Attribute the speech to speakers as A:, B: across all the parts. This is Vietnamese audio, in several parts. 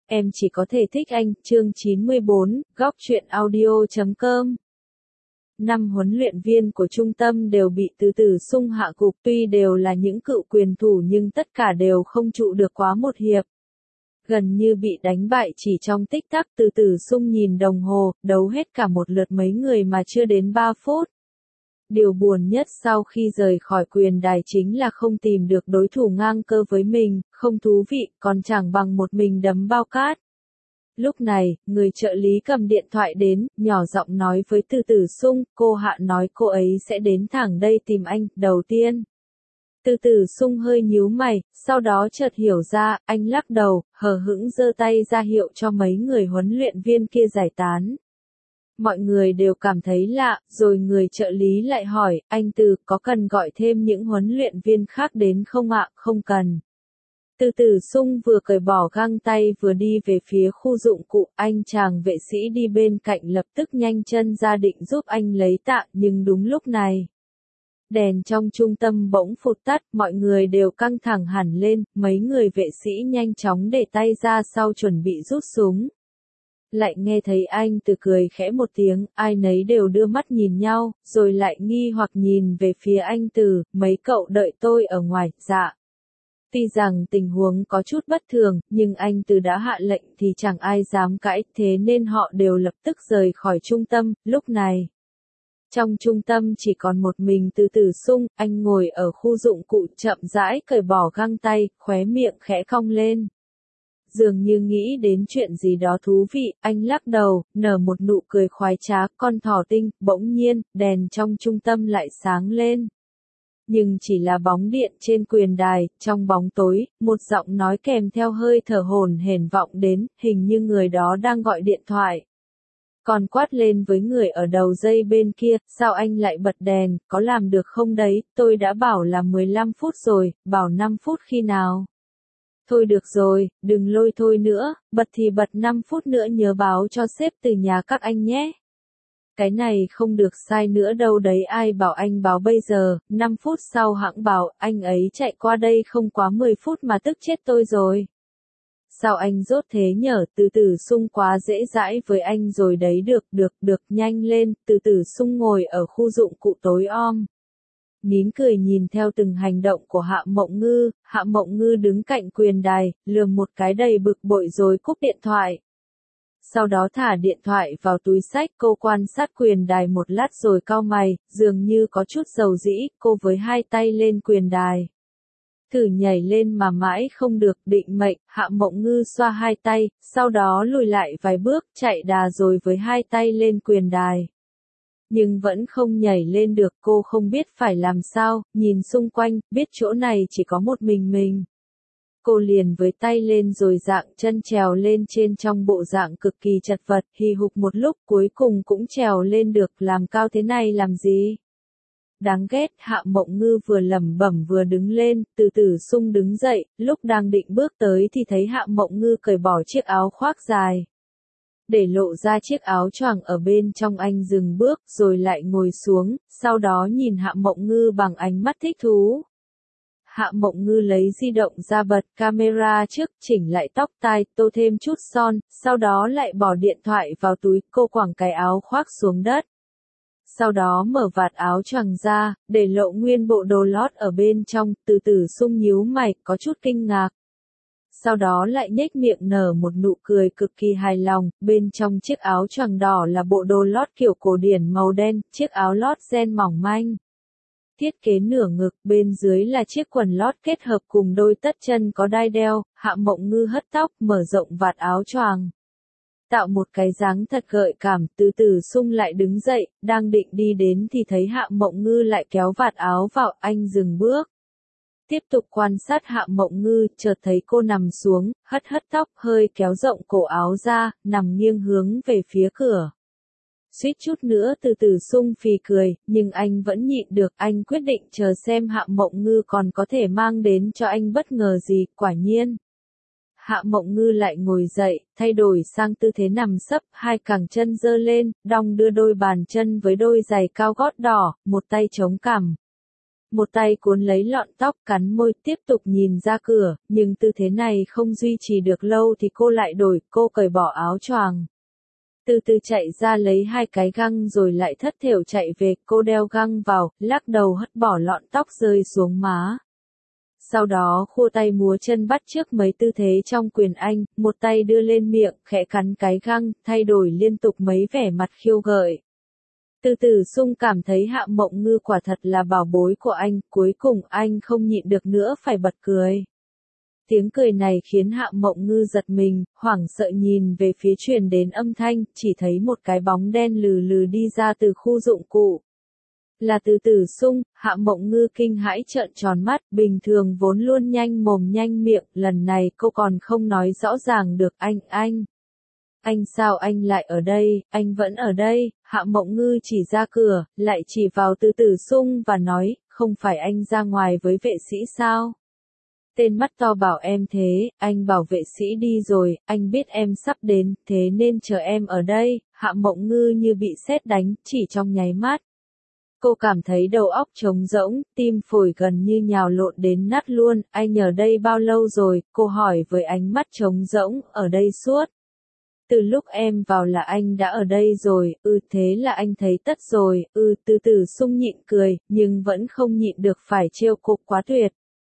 A: em chỉ có thể thích anh, chương 94, góc truyện audio.com. 5 huấn luyện viên của trung tâm đều bị Từ Tử Sung hạ gục, tuy đều là những cựu quyền thủ nhưng tất cả đều không trụ được quá một hiệp. Gần như bị đánh bại chỉ trong tích tắc. Từ Tử Sung nhìn đồng hồ, đấu hết cả một lượt mấy người mà chưa đến 3 phút. Điều buồn nhất sau khi rời khỏi quyền đài chính là không tìm được đối thủ ngang cơ với mình, không thú vị, còn chẳng bằng một mình đấm bao cát. Lúc này, người trợ lý cầm điện thoại đến, nhỏ giọng nói với Từ Tử Sung, cô Hạ nói cô ấy sẽ đến thẳng đây tìm anh, đầu tiên. Từ Tử Sung hơi nhíu mày, sau đó chợt hiểu ra, anh lắc đầu, hờ hững giơ tay ra hiệu cho mấy người huấn luyện viên kia giải tán. Mọi người đều cảm thấy lạ, rồi người trợ lý lại hỏi, anh Từ, có cần gọi thêm những huấn luyện viên khác đến không ạ? Không cần. Từ Tử Sung vừa cởi bỏ găng tay vừa đi về phía khu dụng cụ, anh chàng vệ sĩ đi bên cạnh lập tức nhanh chân ra định giúp anh lấy tạ, nhưng đúng lúc này. Đèn trong trung tâm bỗng phụt tắt, mọi người đều căng thẳng hẳn lên, mấy người vệ sĩ nhanh chóng để tay ra sau chuẩn bị rút súng. Lại nghe thấy anh Từ cười khẽ một tiếng, ai nấy đều đưa mắt nhìn nhau, rồi lại nghi hoặc nhìn về phía anh Từ, mấy cậu đợi tôi ở ngoài, dạ. Tuy rằng tình huống có chút bất thường, nhưng anh Từ đã hạ lệnh thì chẳng ai dám cãi, thế nên họ đều lập tức rời khỏi trung tâm. Lúc này, trong trung tâm chỉ còn một mình Từ Tử Sung, anh ngồi ở khu dụng cụ chậm rãi cởi bỏ găng tay, khóe miệng khẽ cong lên. Dường như nghĩ đến chuyện gì đó thú vị, anh lắc đầu, nở một nụ cười khoái trá, con thỏ tinh. Bỗng nhiên, đèn trong trung tâm lại sáng lên. Nhưng chỉ là bóng điện trên quyền đài, trong bóng tối, một giọng nói kèm theo hơi thở hổn hển vọng đến, hình như người đó đang gọi điện thoại. Còn quát lên với người ở đầu dây bên kia, sao anh lại bật đèn, có làm được không đấy, tôi đã bảo là 15 phút rồi, bảo 5 phút khi nào. Thôi được rồi, đừng lôi thôi nữa, bật thì bật 5 phút nữa nhớ báo cho sếp từ nhà các anh nhé. Cái này không được sai nữa đâu đấy, ai bảo anh báo bây giờ, 5 phút sau hãng bảo, anh ấy chạy qua đây không quá 10 phút mà tức chết tôi rồi. Sao anh dốt thế nhở? Từ Tử Sung quá dễ dãi với anh rồi đấy, được, nhanh lên. Từ Tử Sung ngồi ở khu dụng cụ tối om. Nín cười nhìn theo từng hành động của Hạ Mộng Ngư. Hạ Mộng Ngư đứng cạnh quyền đài, lườm một cái đầy bực bội rồi cúp điện thoại. Sau đó thả điện thoại vào túi xách, cô quan sát quyền đài một lát rồi cau mày, dường như có chút dầu dĩ, cô với hai tay lên quyền đài. Thử nhảy lên mà mãi không được, định mệnh, Hạ Mộng Ngư xoa hai tay, sau đó lùi lại vài bước, chạy đà rồi với hai tay lên quyền đài. Nhưng vẫn không nhảy lên được, cô không biết phải làm sao, nhìn xung quanh, biết chỗ này chỉ có một mình. Cô liền với tay lên rồi dạng chân trèo lên trên trong bộ dạng cực kỳ chật vật, hì hục một lúc cuối cùng cũng trèo lên được, làm cao thế này làm gì? Đáng ghét, Hạ Mộng Ngư vừa lẩm bẩm vừa đứng lên. Từ Tử Sung đứng dậy, lúc đang định bước tới thì thấy Hạ Mộng Ngư cởi bỏ chiếc áo khoác dài. Để lộ ra chiếc áo choàng ở bên trong, anh dừng bước rồi lại ngồi xuống, sau đó nhìn Hạ Mộng Ngư bằng ánh mắt thích thú. Hạ Mộng Ngư lấy di động ra bật camera trước, chỉnh lại tóc tai, tô thêm chút son, sau đó lại bỏ điện thoại vào túi, cô quẳng cái áo khoác xuống đất. Sau đó mở vạt áo choàng ra, để lộ nguyên bộ đồ lót ở bên trong. Từ Tử Sung nhíu mày, có chút kinh ngạc. Sau đó lại nhếch miệng nở một nụ cười cực kỳ hài lòng, bên trong chiếc áo choàng đỏ là bộ đồ lót kiểu cổ điển màu đen, chiếc áo lót ren mỏng manh. Thiết kế nửa ngực, bên dưới là chiếc quần lót kết hợp cùng đôi tất chân có đai đeo. Hạ Mộng Ngư hất tóc, mở rộng vạt áo choàng. Tạo một cái dáng thật gợi cảm. Từ Tử Sung lại đứng dậy, đang định đi đến thì thấy Hạ Mộng Ngư lại kéo vạt áo vào, anh dừng bước. Tiếp tục quan sát Hạ Mộng Ngư, chợt thấy cô nằm xuống, hất tóc, hơi kéo rộng cổ áo ra, nằm nghiêng hướng về phía cửa. Suýt chút nữa Từ Tử Sung phì cười, nhưng anh vẫn nhịn được, anh quyết định chờ xem Hạ Mộng Ngư còn có thể mang đến cho anh bất ngờ gì. Quả nhiên, Hạ Mộng Ngư lại ngồi dậy, thay đổi sang tư thế nằm sấp, hai cẳng chân giơ lên, đong đưa đôi bàn chân với đôi giày cao gót đỏ, một tay chống cằm. một tay cuốn lấy lọn tóc cắn môi tiếp tục nhìn ra cửa, nhưng tư thế này không duy trì được lâu thì cô lại đổi, cô cởi bỏ áo choàng. Từ từ chạy ra lấy 2 cái găng rồi lại thất thểu chạy về, cô đeo găng vào, lắc đầu hất bỏ lọn tóc rơi xuống má. Sau đó khua tay múa chân bắt chước mấy tư thế trong quyền Anh, một tay đưa lên miệng, khẽ cắn cái găng, thay đổi liên tục mấy vẻ mặt khiêu gợi. Từ từ Sung cảm thấy Hạ Mộng Ngư quả thật là bảo bối của anh, cuối cùng anh không nhịn được nữa phải bật cười. Tiếng cười này khiến Hạ Mộng Ngư giật mình, hoảng sợ nhìn về phía truyền đến âm thanh, chỉ thấy một cái bóng đen lừ lừ đi ra từ khu dụng cụ. Là Từ Từ Sung. Hạ Mộng Ngư kinh hãi trợn tròn mắt, bình thường vốn luôn nhanh mồm nhanh miệng, lần này cô còn không nói rõ ràng được Anh sao anh lại ở đây, anh vẫn ở đây, Hạ Mộng Ngư chỉ ra cửa, lại chỉ vào Từ Từ Sung và nói, không phải anh ra ngoài với vệ sĩ sao? Tên mắt to bảo em thế, anh bảo vệ sĩ đi rồi, anh biết em sắp đến, thế nên chờ em ở đây, Hạ Mộng Ngư như bị sét đánh, chỉ trong nháy mắt. Cô cảm thấy đầu óc trống rỗng, tim phổi gần như nhào lộn đến nát luôn, anh ở đây bao lâu rồi, cô hỏi với ánh mắt trống rỗng, ở đây suốt. Từ lúc em vào là anh đã ở đây rồi, thế là anh thấy tất rồi, Từ Từ Sung nhịn cười, nhưng vẫn không nhịn được phải trêu cô quá tuyệt.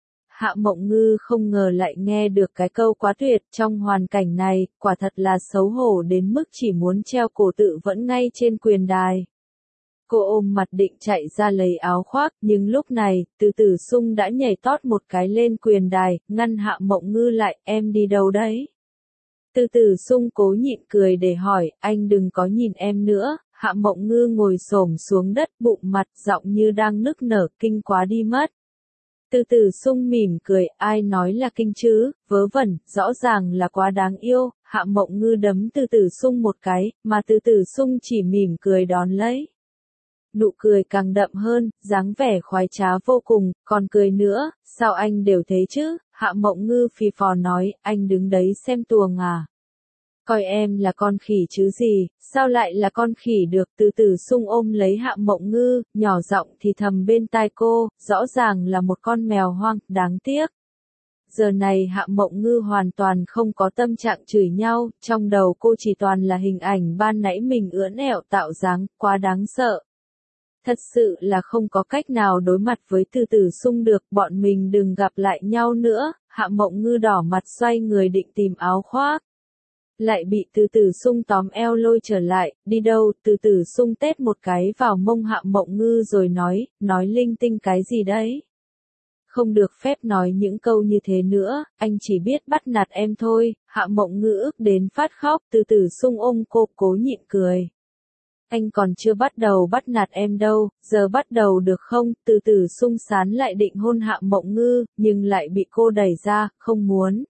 A: Hạ Mộng Ngư không ngờ lại nghe được cái câu quá tuyệt, trong hoàn cảnh này, quả thật là xấu hổ đến mức chỉ muốn treo cổ tự vẫn ngay trên quyền đài. Cô ôm mặt định chạy ra lấy áo khoác, nhưng lúc này, Từ Từ Sung đã nhảy tót một cái lên quyền đài, ngăn Hạ Mộng Ngư lại, em đi đâu đấy? Từ Từ Sung cố nhịn cười để hỏi, anh đừng có nhìn em nữa, Hạ Mộng Ngư ngồi xổm xuống đất bụng mặt giọng như đang nức nở, kinh quá đi mất. Từ Từ Sung mỉm cười, ai nói là kinh chứ, vớ vẩn, rõ ràng là quá đáng yêu, Hạ Mộng Ngư đấm Từ Từ Sung một cái, mà Từ Từ Sung chỉ mỉm cười đón lấy. Nụ cười càng đậm hơn, dáng vẻ khoái trá vô cùng, còn cười nữa, sao anh đều thế chứ, Hạ Mộng Ngư phì phò nói, anh đứng đấy xem tuồng à. Coi em là con khỉ chứ gì, sao lại là con khỉ được, Từ Từ Sung ôm lấy Hạ Mộng Ngư, nhỏ giọng thì thầm bên tai cô, rõ ràng là một con mèo hoang, đáng tiếc. Giờ này Hạ Mộng Ngư hoàn toàn không có tâm trạng chửi nhau, trong đầu cô chỉ toàn là hình ảnh ban nãy mình ưỡn ẹo tạo dáng, quá đáng sợ. Thật sự là không có cách nào đối mặt với Từ Từ Sung được, bọn mình đừng gặp lại nhau nữa, Hạ Mộng Ngư đỏ mặt xoay người định tìm áo khoác. Lại bị Từ Từ Sung tóm eo lôi trở lại, đi đâu, Từ Từ Sung tét một cái vào mông Hạ Mộng Ngư rồi nói linh tinh cái gì đấy. Không được phép nói những câu như thế nữa, anh chỉ biết bắt nạt em thôi, Hạ Mộng Ngư ức đến phát khóc, Từ Từ Sung ôm cô cố nhịn cười. Anh còn chưa bắt đầu bắt nạt em đâu, giờ bắt đầu được không, Từ Từ Sung sán lại định hôn Hạ Mộng Ngư, nhưng lại bị cô đẩy ra, không muốn.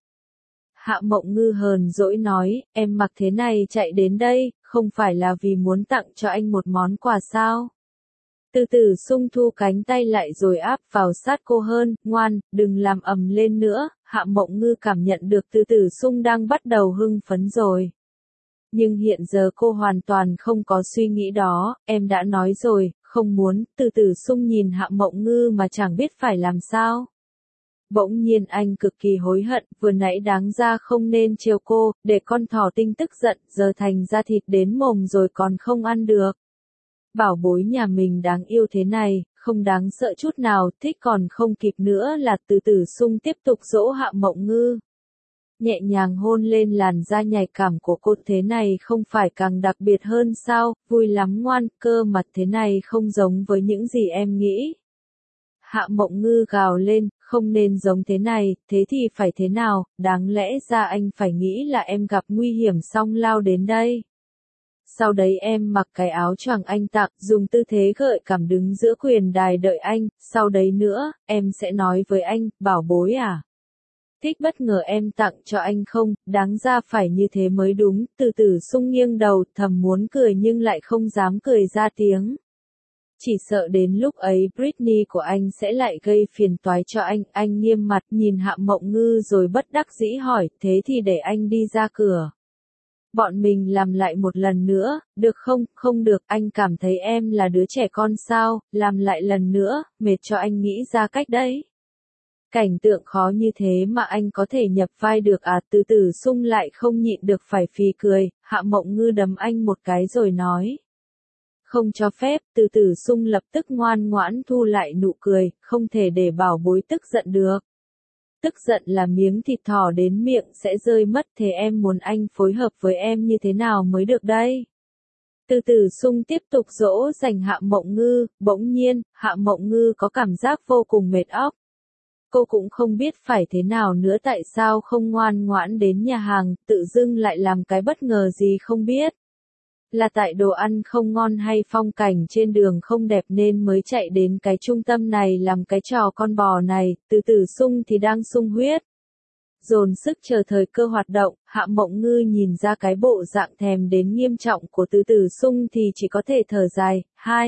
A: Hạ Mộng Ngư hờn dỗi nói, em mặc thế này chạy đến đây, không phải là vì muốn tặng cho anh một món quà sao? Từ Từ Sung thu cánh tay lại rồi áp vào sát cô hơn, ngoan, đừng làm ầm lên nữa, Hạ Mộng Ngư cảm nhận được Từ Từ Sung đang bắt đầu hưng phấn rồi. Nhưng hiện giờ cô hoàn toàn không có suy nghĩ đó, em đã nói rồi, không muốn, Từ Từ Sung nhìn Hạ Mộng Ngư mà chẳng biết phải làm sao. Bỗng nhiên anh cực kỳ hối hận, vừa nãy đáng ra không nên trêu cô, để con thỏ tinh tức giận, giờ thành ra thịt đến mồm rồi còn không ăn được. Bảo bối nhà mình đáng yêu thế này, không đáng sợ chút nào, thích còn không kịp nữa là Từ Từ Sung tiếp tục dỗ Hạ Mộng Ngư. Nhẹ nhàng hôn lên làn da nhạy cảm của cô, thế này không phải càng đặc biệt hơn sao, vui lắm ngoan, cơ mặt thế này không giống với những gì em nghĩ. Hạ Mộng Ngư gào lên, không nên giống thế này, thế thì phải thế nào, đáng lẽ ra anh phải nghĩ là em gặp nguy hiểm xong lao đến đây. Sau đấy em mặc cái áo choàng anh tặng, dùng tư thế gợi cảm đứng giữa quyền đài đợi anh, sau đấy nữa, em sẽ nói với anh, bảo bối à. Thích bất ngờ em tặng cho anh không, đáng ra phải như thế mới đúng, Từ Từ Sung nghiêng đầu, thầm muốn cười nhưng lại không dám cười ra tiếng. Chỉ sợ đến lúc ấy Britney của anh sẽ lại gây phiền toái cho anh nghiêm mặt nhìn Hạ Mộng Ngư rồi bất đắc dĩ hỏi, thế thì để anh đi ra cửa. Bọn mình làm lại một lần nữa, được không? Không được, anh cảm thấy em là đứa trẻ con sao, làm lại lần nữa, mệt cho anh nghĩ ra cách đấy. Cảnh tượng khó như thế mà anh có thể nhập vai được à? Từ Tử Sung lại không nhịn được phải phì cười, Hạ Mộng Ngư đấm anh một cái rồi nói. Không cho phép, Từ Tử Sung lập tức ngoan ngoãn thu lại nụ cười, không thể để bảo bối tức giận được. Tức giận là miếng thịt thỏ đến miệng sẽ rơi mất, thế em muốn anh phối hợp với em như thế nào mới được đây? Từ Tử Sung tiếp tục dỗ dành Hạ Mộng Ngư, bỗng nhiên, Hạ Mộng Ngư có cảm giác vô cùng mệt óc. Cô cũng không biết phải thế nào nữa, tại sao không ngoan ngoãn đến nhà hàng, tự dưng lại làm cái bất ngờ gì không biết. Là tại đồ ăn không ngon hay phong cảnh trên đường không đẹp nên mới chạy đến cái trung tâm này làm cái trò con bò này, Từ Tử Sung thì đang sung huyết. Dồn sức chờ thời cơ hoạt động, Hạ Mộng Ngư nhìn ra cái bộ dạng thèm đến nghiêm trọng của Từ Tử Sung thì chỉ có thể thở dài,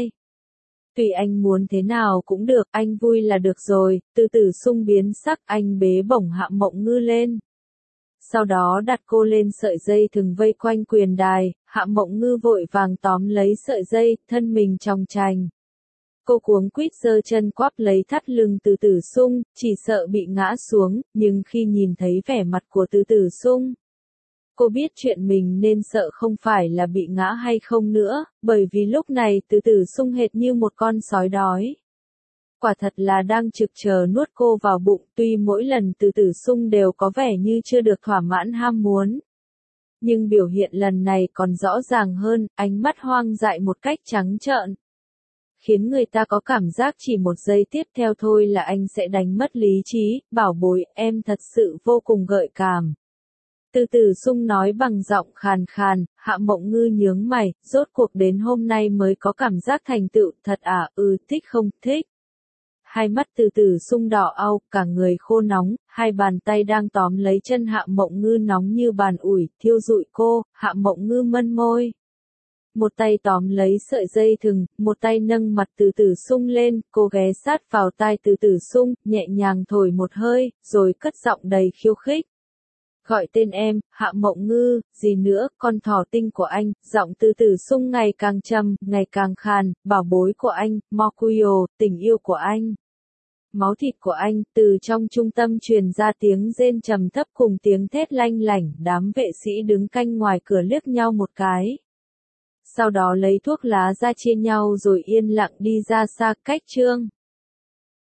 A: tùy anh muốn thế nào cũng được, anh vui là được rồi. Từ Tử Sung biến sắc, anh bế bổng Hạ Mộng Ngư lên. Sau đó đặt cô lên sợi dây thừng vây quanh quyền đài, Hạ Mộng Ngư vội vàng tóm lấy sợi dây, thân mình chòng chành. Cô cuống quýt giơ chân quắp lấy thắt lưng Từ Tử Sung, chỉ sợ bị ngã xuống, nhưng khi nhìn thấy vẻ mặt của Từ Tử Sung, cô biết chuyện mình nên sợ không phải là bị ngã hay không nữa, bởi vì lúc này Từ Tử Sung hệt như một con sói đói. Quả thật là đang trực chờ nuốt cô vào bụng, tuy mỗi lần Từ Tử Sung đều có vẻ như chưa được thỏa mãn ham muốn. Nhưng biểu hiện lần này còn rõ ràng hơn, ánh mắt hoang dại một cách trắng trợn. Khiến người ta có cảm giác chỉ một giây tiếp theo thôi là anh sẽ đánh mất lý trí, bảo bối, em thật sự vô cùng gợi cảm. Từ Tử Sung nói bằng giọng khàn khàn, Hạ Mộng Ngư nhướng mày, rốt cuộc đến hôm nay mới có cảm giác thành tựu, thật à, thích không, thích. Hai mắt Từ Tử Sung đỏ au, cả người khô nóng, hai bàn tay đang tóm lấy chân Hạ Mộng Ngư nóng như bàn ủi, thiêu rụi cô, Hạ Mộng Ngư mân môi. Một tay tóm lấy sợi dây thừng, một tay nâng mặt Từ Tử Sung lên, cô ghé sát vào tai Từ Tử Sung, nhẹ nhàng thổi một hơi, rồi cất giọng đầy khiêu khích. Gọi tên em, Hạ Mộng Ngư, gì nữa, con thỏ tinh của anh, giọng Từ Tử Sung ngày càng trầm, ngày càng khàn, bảo bối của anh, Mokuyo, tình yêu của anh. Máu thịt của anh, từ trong trung tâm truyền ra tiếng rên trầm thấp cùng tiếng thét lanh lảnh, đám vệ sĩ đứng canh ngoài cửa liếc nhau một cái. Sau đó lấy thuốc lá ra chia nhau rồi yên lặng đi ra xa cách trương.